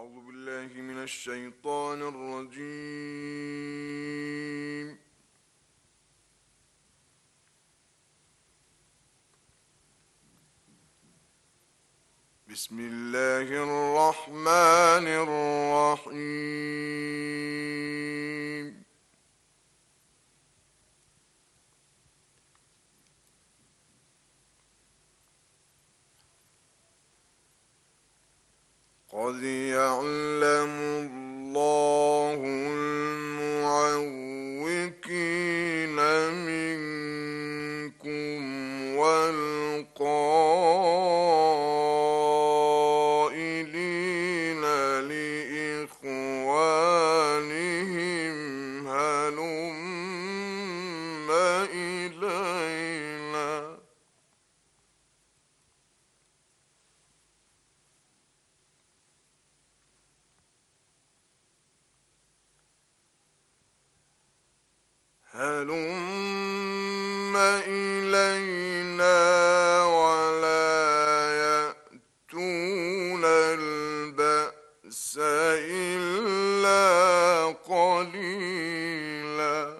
أعوذ بالله من الشيطان الرجيم. بسم الله الرحمن الرحيم. قد يعلم الله المعوقين منكم والقائلين لإخوانهم هلم إلينا. هلم إلينا ولا يأتون البأس إلا قليلا.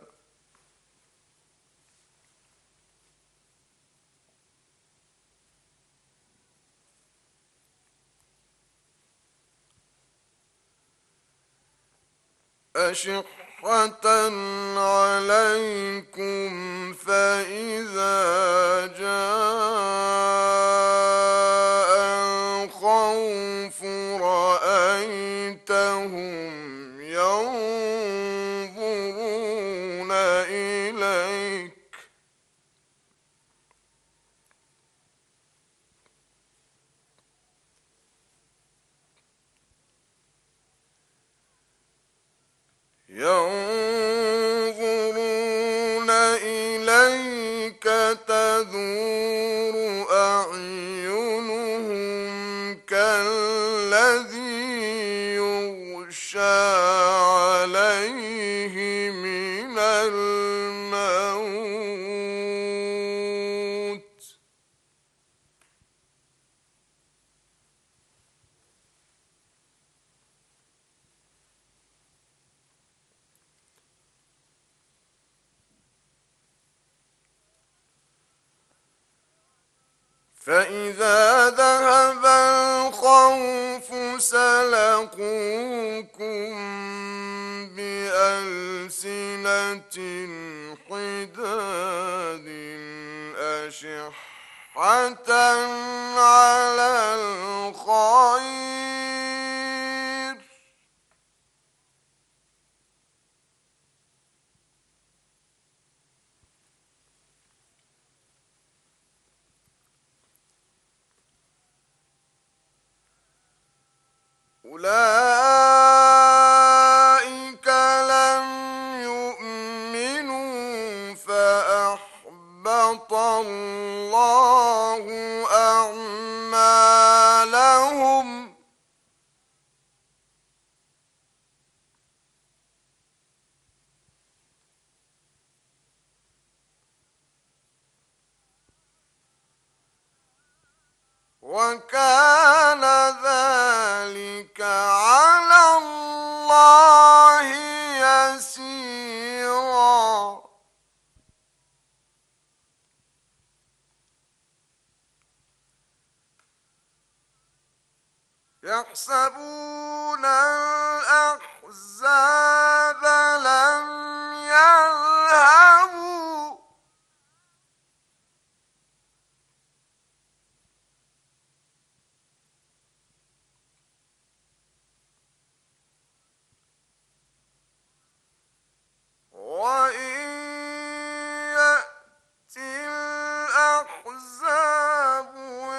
أشحة عليكم فإذا جاء الخوف رأيتهم ينظرون إليك تدور أعينهم كالذي يغشى عليه من الموت. فإذا ذهب الخوف سلقوكم بألسنة حداد أشحة على الخير أولئك لم يؤمنوا فأحبط الله أعمالهم وكان ذلك على الله يسيرا. يحسبون الأحزاب لم يذهبوا وإن يأتي الأحزاب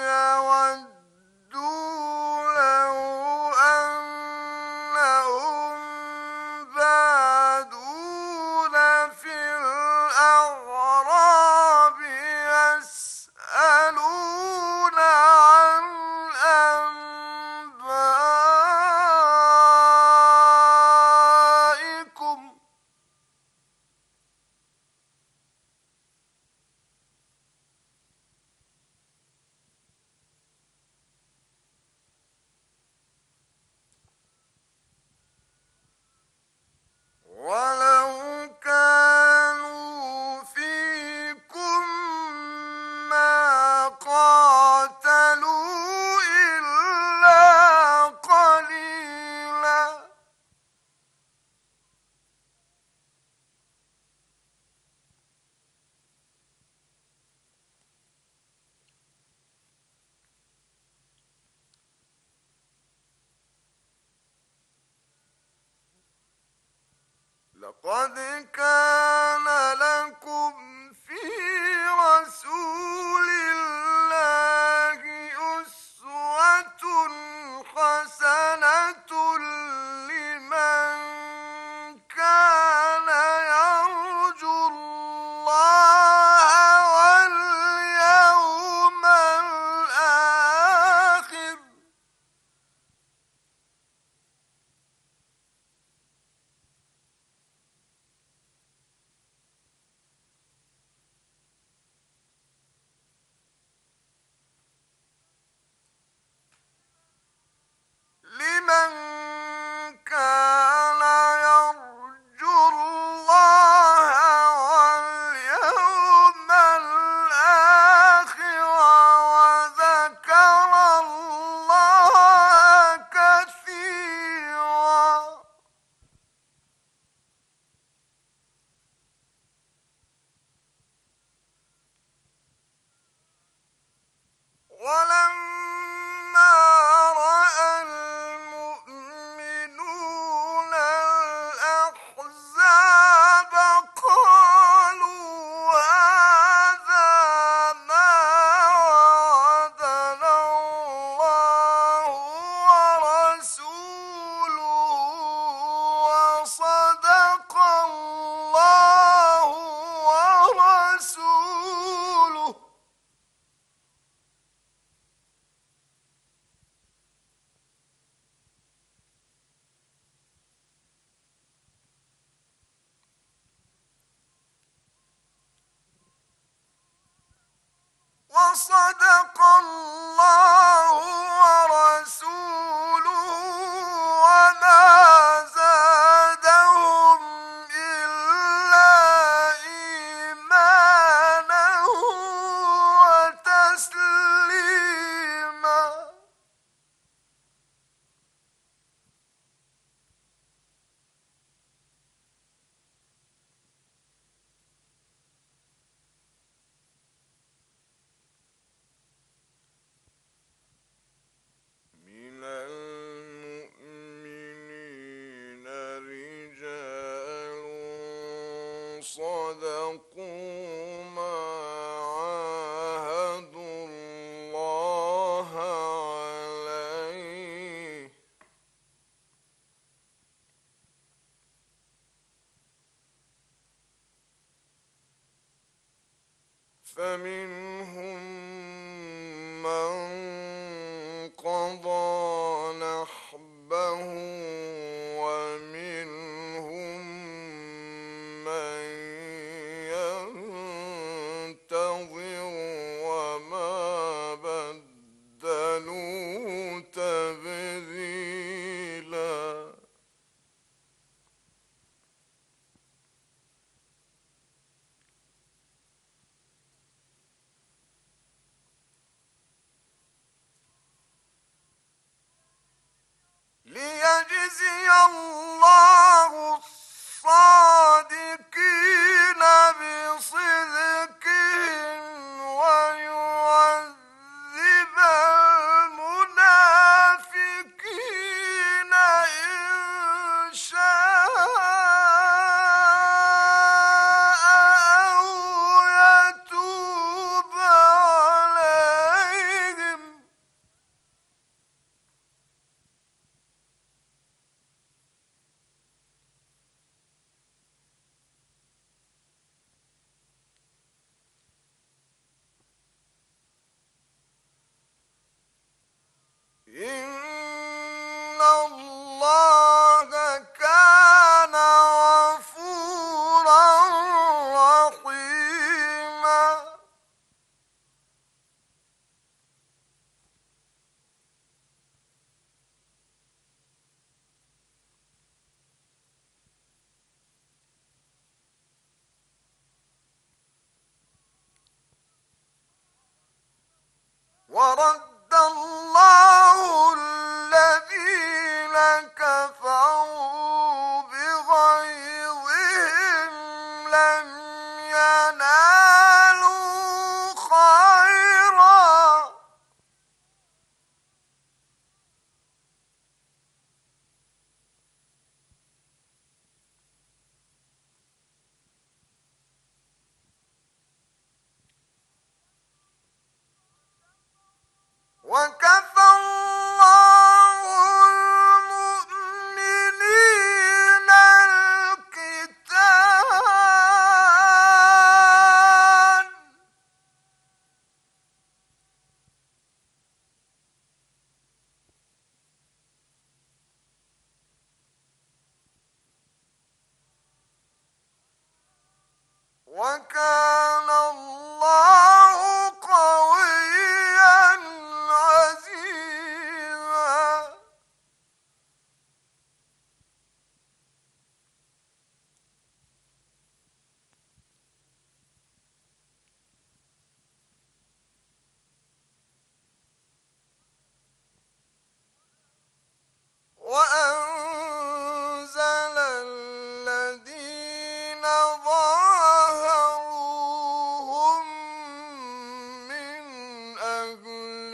يودوا لو أنهم بادون لقد كان لكم في رسول الله أسوة حسنة لمن كان يرجو الله واليوم الآخر. لمن كان يرجو الله واليوم الآخر وذكر الله كثيرا. ولما رأى المؤمنون الأحزاب قالوا هذا ما وعدنا الله ورسوله وصدق الله ورسوله. وصدق الله ورسوله وما زادهم إلا إيمانا وتسليما. من المؤمنين رجال صدقوا ما عاهدوا الله عليه فمنهم من قضى نحبه ومنهم من ينتظر وما بدلوا تبديلا. ليجزي الله الصادقين بصدقهم ويعذب المنافقين إن شاء أو يتوب عليهم. إن الله كان غفورا رحيما. ورد الله الذين كفروا بغيظهم لم ينالوا خيرا وكان الله قويا عزيزا. وأنزل الذين ظاهروهم من أهل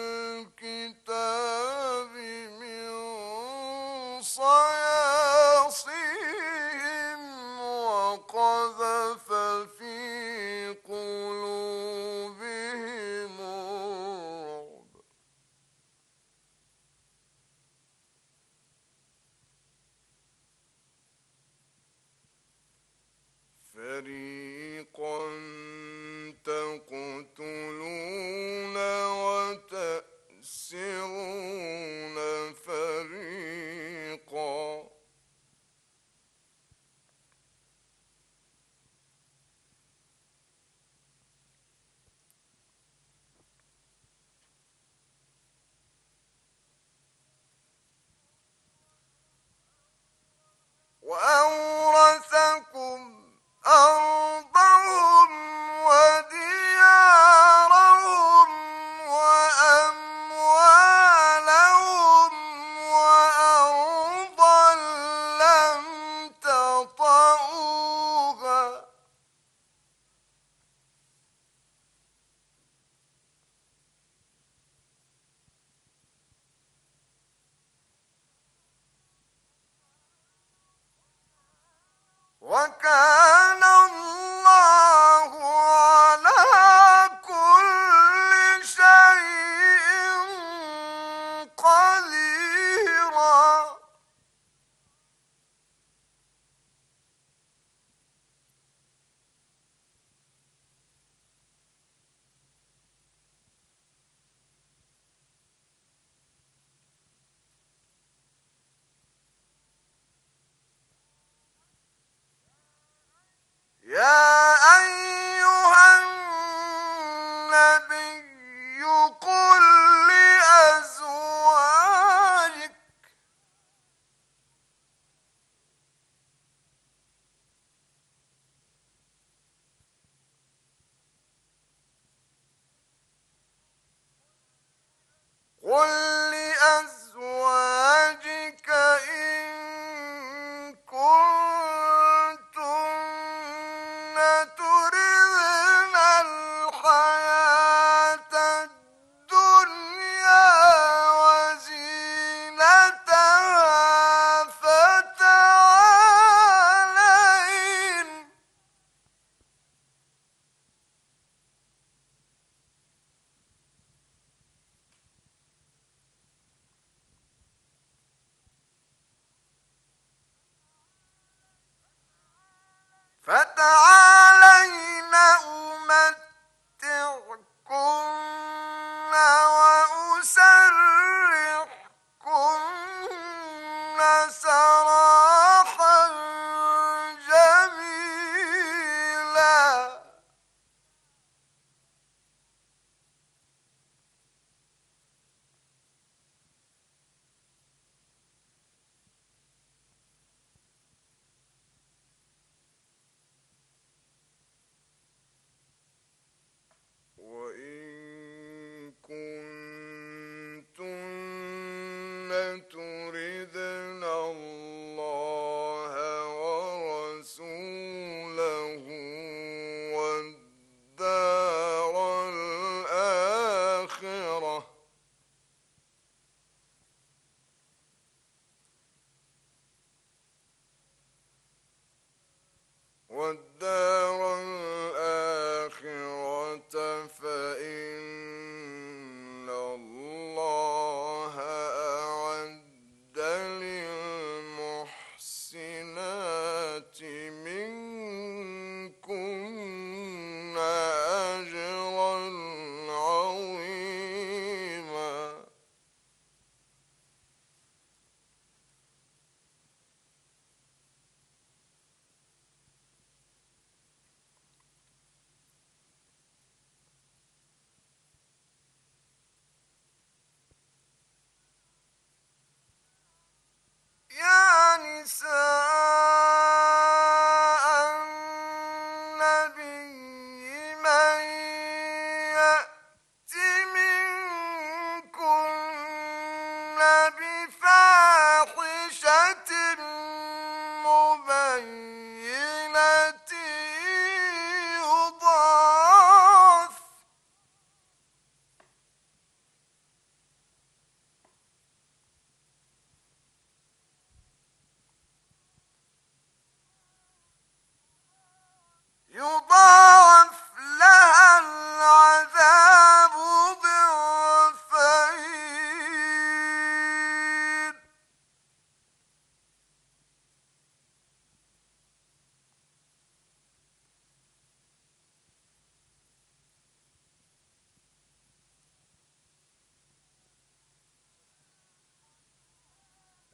الكتاب من صياصيهم وقذف في قلوبهم الرعب فريقا تقتلون وتأسرون فريقا. وأورثكم أرضهم وديارهم وأموالهم وأرضا لم تطئوها وكان الله على كل شيء قديرا. يا أيها النبي قل لأزواجك إن كنتن تردن الحياة الدنيا وزينتها فتعالين أمتعكن وأسرحكن سراحا جميلا. وإن كنتن تردن الله ورسوله والدار الآخرة فإن الله أعد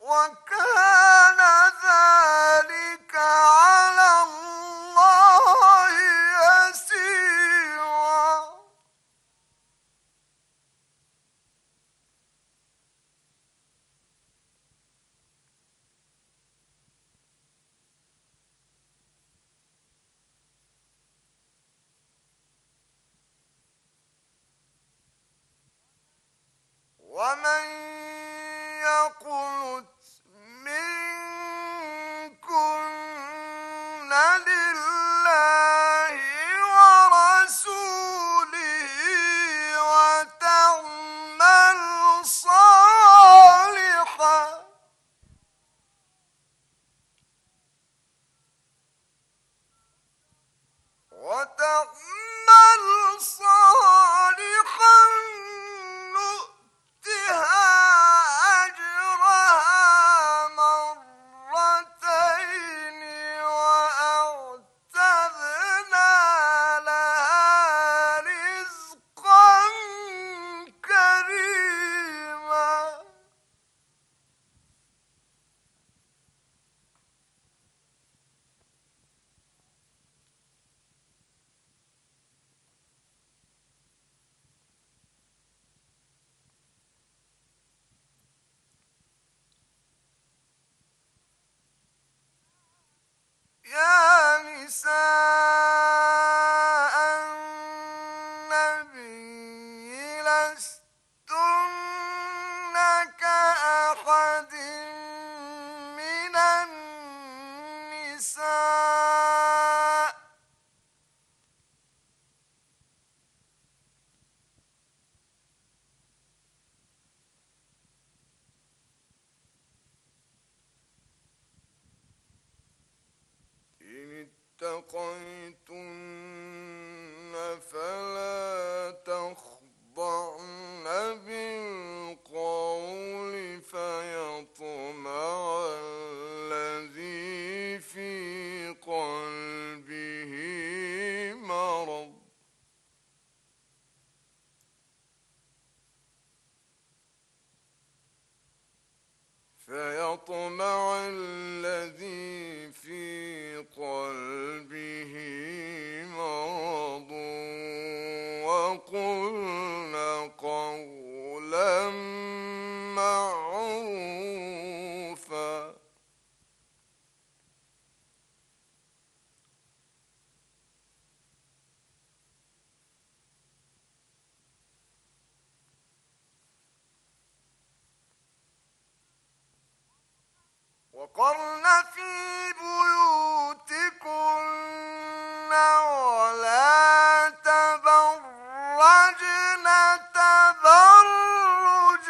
وكان ذلك على الله يسيرا. ومن يقنت منكن لله ورسوله وتعمل صالحا نؤتها أجرها مرتين وأعتدنا لها رزقا كريما. يا نساء النبي لستن كأحد من النساء إن اتقيتن فلا تخضعن بالقول فيطمع الذي في قلبه مرض وقلن قولا معروفا. وقرن في بيوتكن ولا تبرجن تبرج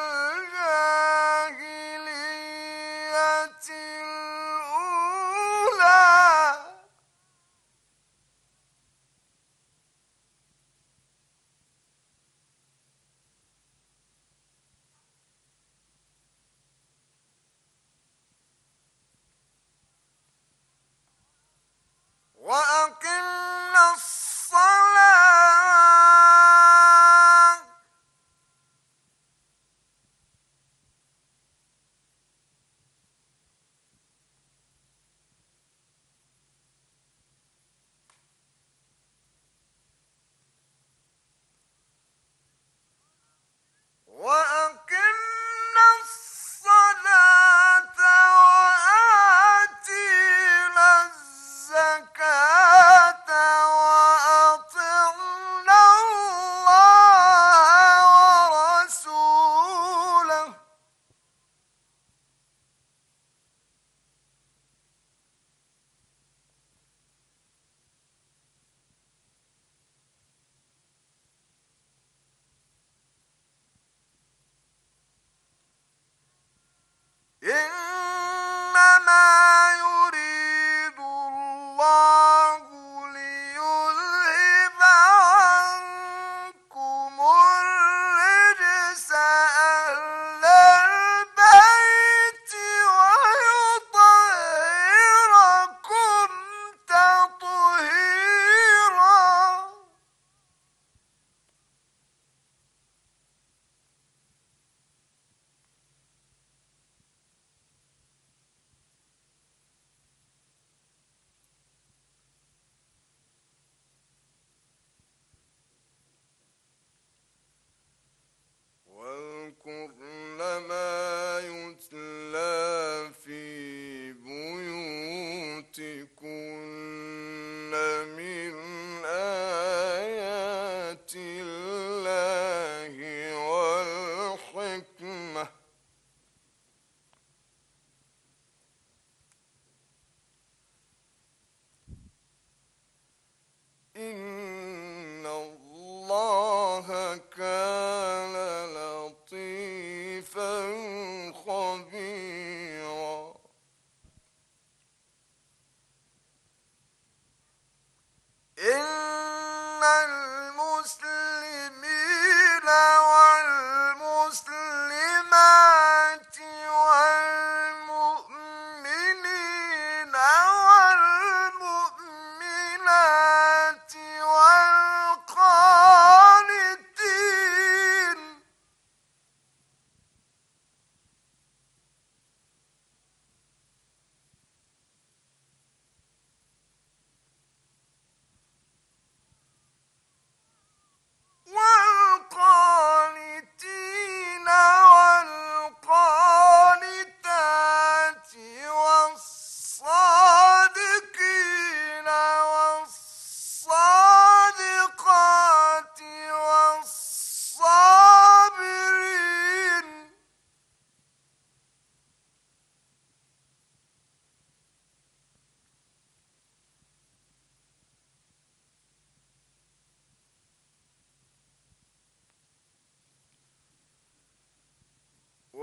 الجاهلية الأولى وأقمنا الصلاة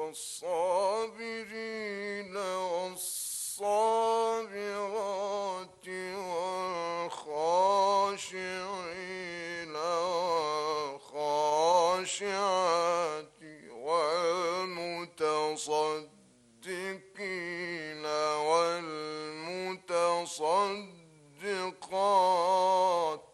والصابرين والصابرات والخاشعين والخاشعات والمتصدقين والمتصدقات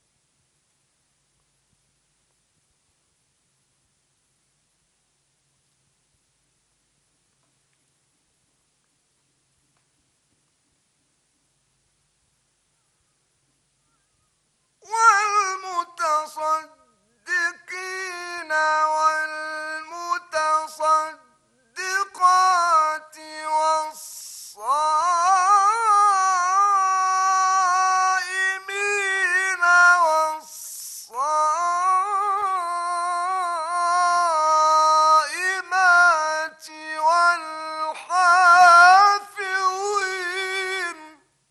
والمتصدقين والمتصدقات والصائمين والصائمات والحافظين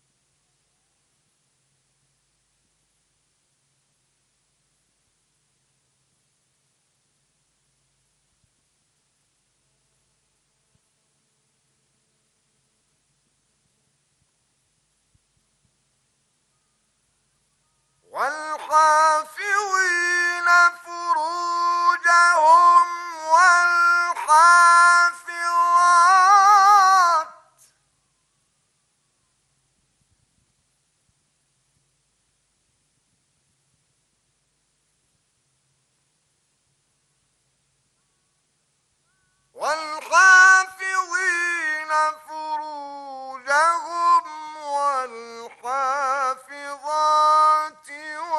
والحافظين فروجهم والحافظات والحافظين فروجهم والحافظات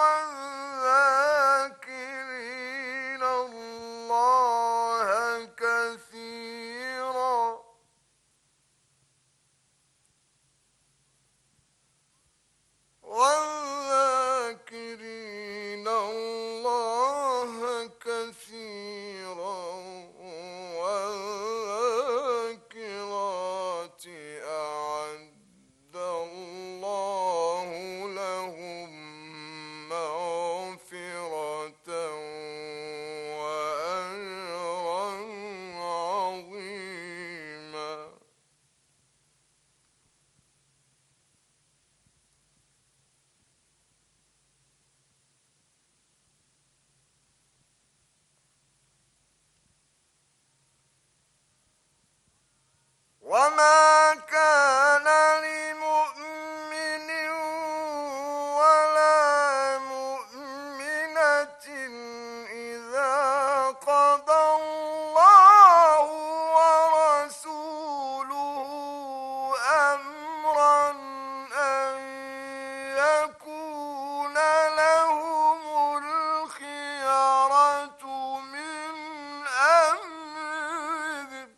والذاكرين الله كثيرا والذاكرين الله كثيرا والذاكرات أعد الله لهم مغفرة وأجرا عظيما وما كان لمؤمن ولا مؤمنة إذا قضى الله ورسوله أمرا أن يكون لهم الخيرة من أمرهم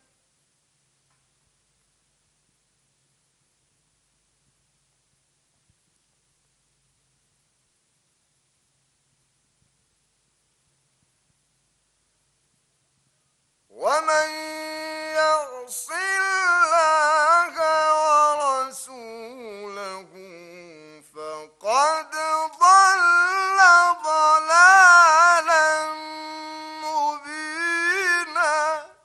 ومن يعص الله ورسوله فقد ضل ضلالا مبينا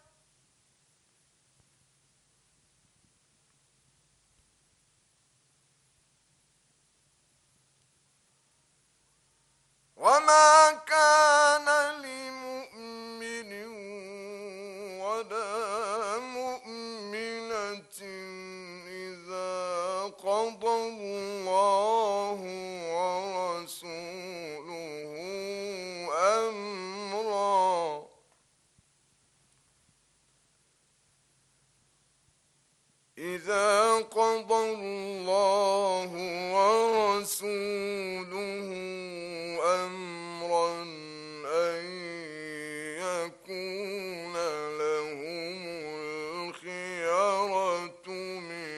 وما كان لمؤمن ولا مؤمنة إذا قضى الله ورسوله أمرا إذا قضى الله ورسوله أمرا أن يكون لهم الخيرة من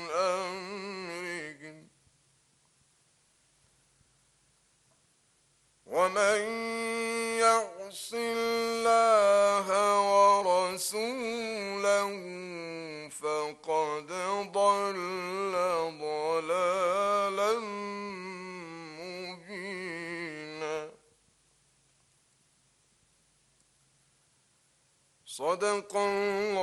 أمرهم ومن يعص الله ورسوله فقد ضل ضلالا مبينا صدق الله